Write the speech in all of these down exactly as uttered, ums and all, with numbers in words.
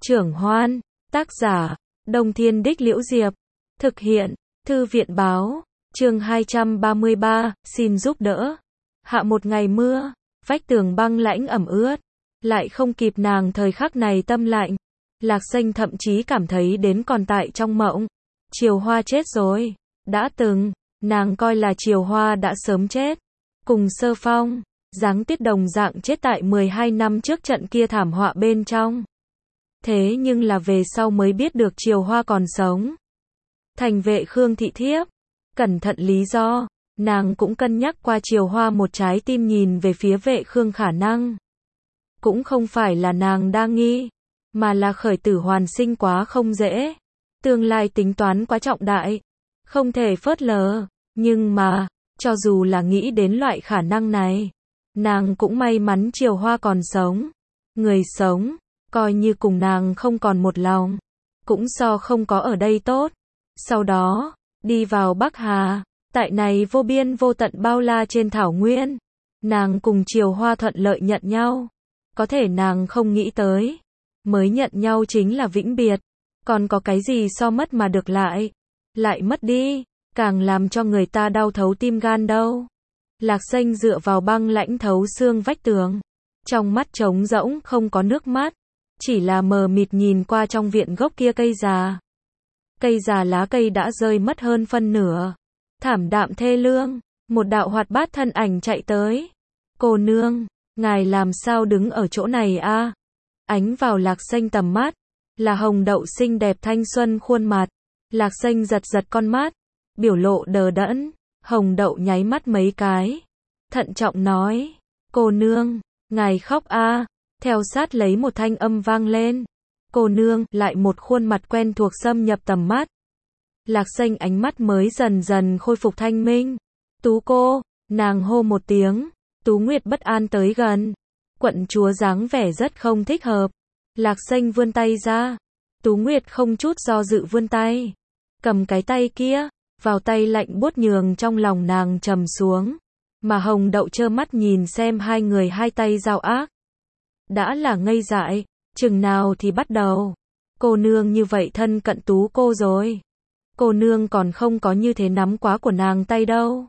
Trưởng Hoan, tác giả, Đông Thiên Đích Liễu Diệp, thực hiện, Thư viện báo, chương hai trăm ba mươi ba, xin giúp đỡ. Hạ một ngày mưa, vách tường băng lãnh ẩm ướt, lại không kịp nàng thời khắc này tâm lạnh. Lạc Xanh thậm chí cảm thấy đến còn tại trong mộng. Triều Hoa chết rồi, đã từng, nàng coi là Triều Hoa đã sớm chết. Cùng Sơ Phong, Giáng Tiết đồng dạng chết tại mười hai năm trước trận kia thảm họa bên trong. Thế nhưng là về sau mới biết được Triều Hoa còn sống. Thành vệ Khương thị thiếp, cẩn thận lý do, nàng cũng cân nhắc qua Triều Hoa một trái tim nhìn về phía vệ Khương khả năng. Cũng không phải là nàng đa nghi, mà là khởi tử hoàn sinh quá không dễ. Tương lai tính toán quá trọng đại, không thể phớt lờ, nhưng mà, cho dù là nghĩ đến loại khả năng này, nàng cũng may mắn Triều Hoa còn sống. Người sống, coi như cùng nàng không còn một lòng, cũng so không có ở đây tốt. Sau đó, đi vào Bắc Hà, tại này vô biên vô tận bao la trên thảo nguyên, nàng cùng Triều Hoa thuận lợi nhận nhau. Có thể nàng không nghĩ tới, mới nhận nhau chính là vĩnh biệt, còn có cái gì so mất mà được lại, lại mất đi, càng làm cho người ta đau thấu tim gan đâu. Lạc Xanh dựa vào băng lãnh thấu xương vách tường, trong mắt trống rỗng không có nước mắt, chỉ là mờ mịt nhìn qua trong viện gốc kia cây già. Cây già lá cây đã rơi mất hơn phân nửa, thảm đạm thê lương, một đạo hoạt bát thân ảnh chạy tới. Cô nương, ngài làm sao đứng ở chỗ này a? Ánh vào Lạc Xanh tầm mắt, là hồng đậu xinh đẹp thanh xuân khuôn mặt. Lạc Xanh giật giật con mắt, biểu lộ đờ đẫn, hồng đậu nháy mắt mấy cái, thận trọng nói, cô nương, ngài khóc a. Theo sát lấy một thanh âm vang lên, cô nương, lại một khuôn mặt quen thuộc xâm nhập tầm mắt. Lạc Xanh ánh mắt mới dần dần khôi phục thanh minh. Tú cô, nàng hô một tiếng, Tú Nguyệt bất an tới gần. Quận chúa dáng vẻ rất không thích hợp. Lạc Xanh vươn tay ra, Tú Nguyệt không chút do dự vươn tay, cầm cái tay kia, vào tay lạnh buốt nhường trong lòng nàng trầm xuống. Mà hồng đậu trơ mắt nhìn xem hai người hai tay giao ác. Đã là ngây dại, chừng nào thì bắt đầu. Cô nương như vậy thân cận Tú cô rồi. Cô nương còn không có như thế nắm quá của nàng tay đâu.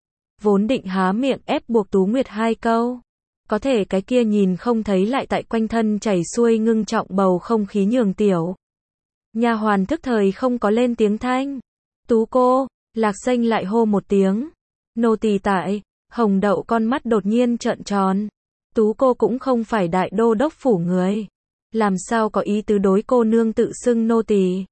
Vốn định há miệng ép buộc Tú Nguyệt hai câu. Có thể cái kia nhìn không thấy lại tại quanh thân chảy xuôi ngưng trọng bầu không khí nhường tiểu. Nha hoàn thức thời không có lên tiếng thanh. Tú cô, Lạc Xanh lại hô một tiếng. Nô tỳ tại, hồng đậu con mắt đột nhiên trợn tròn. Tú cô cũng không phải đại đô đốc phủ người. Làm sao có ý tứ đối cô nương tự xưng nô tỳ?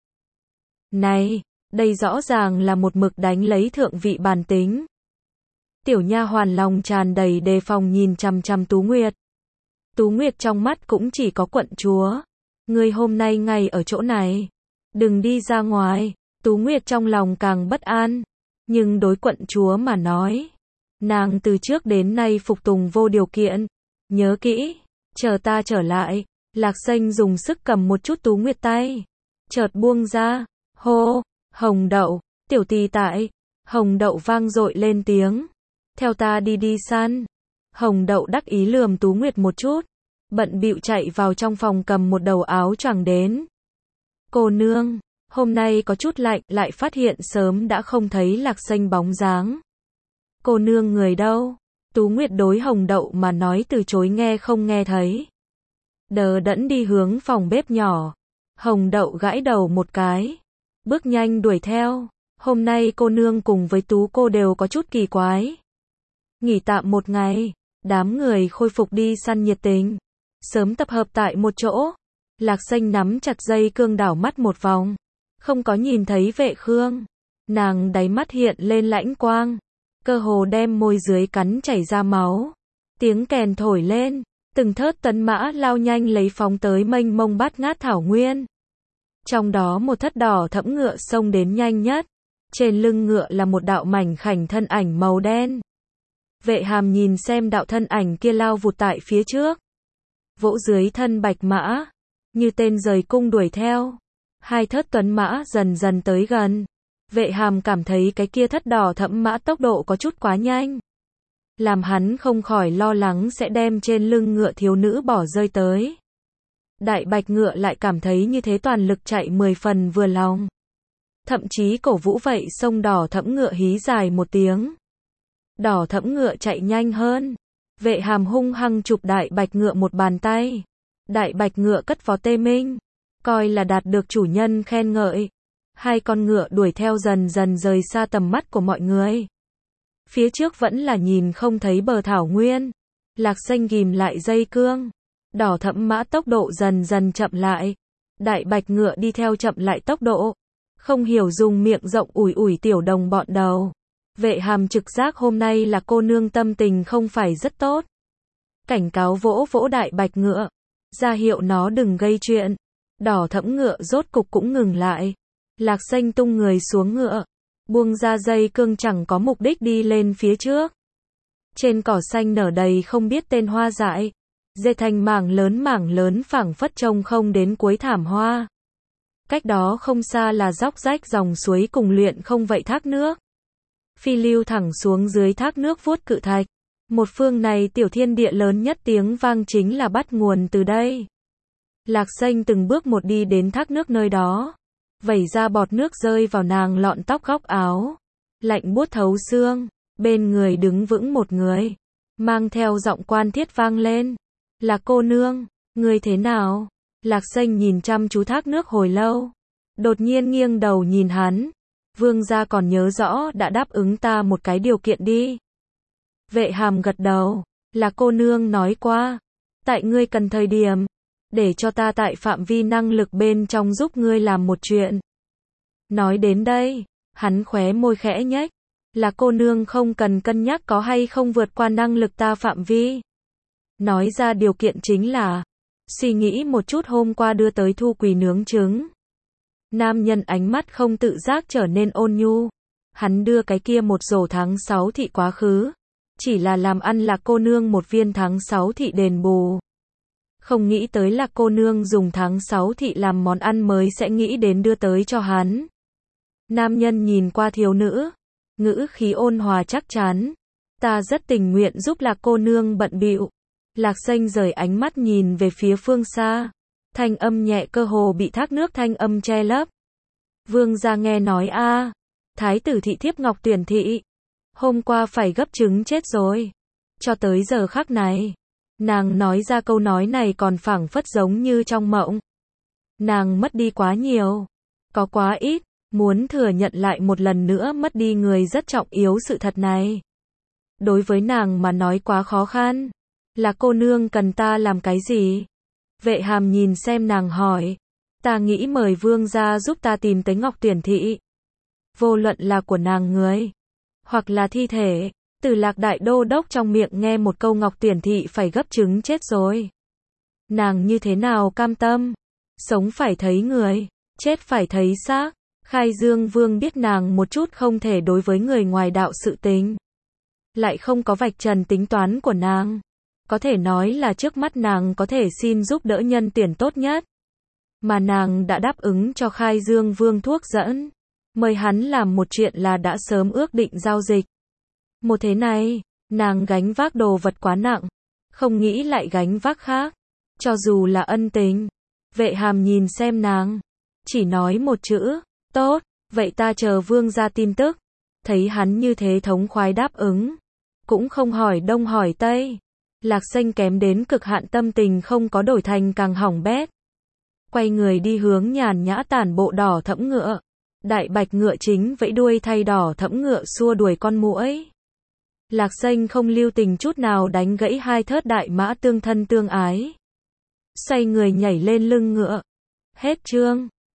Này, đây rõ ràng là một mực đánh lấy thượng vị bản tính. Tiểu nha hoàn lòng tràn đầy đề phòng nhìn chằm chằm Tú Nguyệt. Tú Nguyệt trong mắt cũng chỉ có quận chúa. Ngươi hôm nay ngay ở chỗ này, đừng đi ra ngoài. Tú Nguyệt trong lòng càng bất an. Nhưng đối quận chúa mà nói, nàng từ trước đến nay phục tùng vô điều kiện. Nhớ kỹ, chờ ta trở lại. Lạc Xanh dùng sức cầm một chút Tú Nguyệt tay, chợt buông ra. Hô, hồng đậu, tiểu tỳ tại. Hồng đậu vang dội lên tiếng. Theo ta đi đi săn. Hồng đậu đắc ý lườm Tú Nguyệt một chút, bận bịu chạy vào trong phòng cầm một đầu áo choàng đến. Cô nương, hôm nay có chút lạnh, lại phát hiện sớm đã không thấy Lạc Xanh bóng dáng. Cô nương người đâu? Tú Nguyệt đối hồng đậu mà nói từ chối nghe không nghe thấy. Đờ đẫn đi hướng phòng bếp nhỏ. Hồng đậu gãi đầu một cái, bước nhanh đuổi theo. Hôm nay cô nương cùng với Tú cô đều có chút kỳ quái. Nghỉ tạm một ngày, đám người khôi phục đi săn nhiệt tình, sớm tập hợp tại một chỗ. Lạc Xanh nắm chặt dây cương đảo mắt một vòng, không có nhìn thấy vệ Khương. Nàng đáy mắt hiện lên lãnh quang, cơ hồ đem môi dưới cắn chảy ra máu. Tiếng kèn thổi lên, từng thớt tấn mã lao nhanh lấy phóng tới mênh mông bát ngát thảo nguyên. Trong đó một thất đỏ thẫm ngựa xông đến nhanh nhất, trên lưng ngựa là một đạo mảnh khảnh thân ảnh màu đen. Vệ Hàm nhìn xem đạo thân ảnh kia lao vụt tại phía trước, vỗ dưới thân bạch mã, như tên rời cung đuổi theo. Hai thớt tuấn mã dần dần tới gần. Vệ Hàm cảm thấy cái kia thất đỏ thẫm mã tốc độ có chút quá nhanh, làm hắn không khỏi lo lắng sẽ đem trên lưng ngựa thiếu nữ bỏ rơi tới. Đại bạch ngựa lại cảm thấy như thế toàn lực chạy mười phần vừa lòng. Thậm chí cổ vũ vậy sông đỏ thẫm ngựa hí dài một tiếng. Đỏ thẫm ngựa chạy nhanh hơn. Vệ Hàm hung hăng chụp đại bạch ngựa một bàn tay. Đại bạch ngựa cất vó tê minh, coi là đạt được chủ nhân khen ngợi. Hai con ngựa đuổi theo dần dần rời xa tầm mắt của mọi người. Phía trước vẫn là nhìn không thấy bờ thảo nguyên. Lạc Xanh ghìm lại dây cương. Đỏ thẫm mã tốc độ dần dần chậm lại. Đại bạch ngựa đi theo chậm lại tốc độ. Không hiểu dùng miệng rộng ủi ủi tiểu đồng bọn đầu. Vệ Hàm trực giác hôm nay là cô nương tâm tình không phải rất tốt. Cảnh cáo vỗ vỗ đại bạch ngựa, ra hiệu nó đừng gây chuyện. Đỏ thẫm ngựa rốt cục cũng ngừng lại. Lạc Xanh tung người xuống ngựa, buông ra dây cương chẳng có mục đích đi lên phía trước. Trên cỏ xanh nở đầy không biết tên hoa dại, dệt thành mảng lớn mảng lớn phảng phất trông không đến cuối thảm hoa. Cách đó không xa là róc rách dòng suối cùng luyện không vậy thác nước. Phi lưu thẳng xuống dưới thác nước vuốt cự thạch. Một phương này tiểu thiên địa lớn nhất tiếng vang chính là bắt nguồn từ đây. Lạc Xanh từng bước một đi đến thác nước nơi đó. Vẩy ra bọt nước rơi vào nàng lọn tóc góc áo. Lạnh buốt thấu xương. Bên người đứng vững một người. Mang theo giọng quan thiết vang lên. Là cô nương, người thế nào? Lạc Xanh nhìn chăm chú thác nước hồi lâu. Đột nhiên nghiêng đầu nhìn hắn. Vương gia còn nhớ rõ đã đáp ứng ta một cái điều kiện đi. Vệ Hàm gật đầu. Là cô nương nói qua. Tại ngươi cần thời điểm. Để cho ta tại phạm vi năng lực bên trong giúp ngươi làm một chuyện. Nói đến đây, hắn khóe môi khẽ nhếch. Là cô nương không cần cân nhắc có hay không vượt qua năng lực ta phạm vi. Nói ra điều kiện chính là. Suy nghĩ một chút hôm qua đưa tới thu quỳ nướng trứng. Nam nhân ánh mắt không tự giác trở nên ôn nhu. Hắn đưa cái kia một rổ tháng sáu thị quá khứ. Chỉ là làm ăn là cô nương một viên tháng sáu thị đền bù. Không nghĩ tới là cô nương dùng tháng sáu thị làm món ăn mới sẽ nghĩ đến đưa tới cho hắn. Nam nhân nhìn qua thiếu nữ. Ngữ khí ôn hòa chắc chắn. Ta rất tình nguyện giúp Lạc cô nương bận bịu. Lạc Xanh rời ánh mắt nhìn về phía phương xa. Thanh âm nhẹ cơ hồ bị thác nước thanh âm che lấp. Vương gia nghe nói a, thái tử thị thiếp Ngọc Tuyển thị. Hôm qua phải gấp trứng chết rồi. Cho tới giờ khắc này. Nàng nói ra câu nói này còn phảng phất giống như trong mộng. Nàng mất đi quá nhiều. Có quá ít. Muốn thừa nhận lại một lần nữa mất đi người rất trọng yếu sự thật này. Đối với nàng mà nói quá khó khăn. Là cô nương cần ta làm cái gì? Vệ Hàm nhìn xem nàng hỏi. Ta nghĩ mời vương gia giúp ta tìm tới Ngọc Tuyển thị. Vô luận là của nàng người. Hoặc là thi thể. Từ Lạc đại đô đốc trong miệng nghe một câu Ngọc Tuyển thị phải gấp trứng chết rồi. Nàng như thế nào cam tâm? Sống phải thấy người. Chết phải thấy xác. Khai Dương Vương biết nàng một chút không thể đối với người ngoài đạo sự tình. Lại không có vạch trần tính toán của nàng. Có thể nói là trước mắt nàng có thể xin giúp đỡ nhân tuyển tốt nhất. Mà nàng đã đáp ứng cho Khai Dương Vương thuốc dẫn. Mời hắn làm một chuyện là đã sớm ước định giao dịch. Một thế này, nàng gánh vác đồ vật quá nặng. Không nghĩ lại gánh vác khác. Cho dù là ân tình. Vệ Hàm nhìn xem nàng. Chỉ nói một chữ. Tốt, vậy ta chờ vương ra tin tức. Thấy hắn như thế thống khoái đáp ứng. Cũng không hỏi đông hỏi tây. Lạc Xanh kém đến cực hạn tâm tình không có đổi thành càng hỏng bét. Quay người đi hướng nhàn nhã tản bộ đỏ thẫm ngựa. Đại bạch ngựa chính vẫy đuôi thay đỏ thẫm ngựa xua đuổi con muỗi. Lạc Xanh không lưu tình chút nào đánh gãy hai thớt đại mã tương thân tương ái. Xoay người nhảy lên lưng ngựa. Hết chương.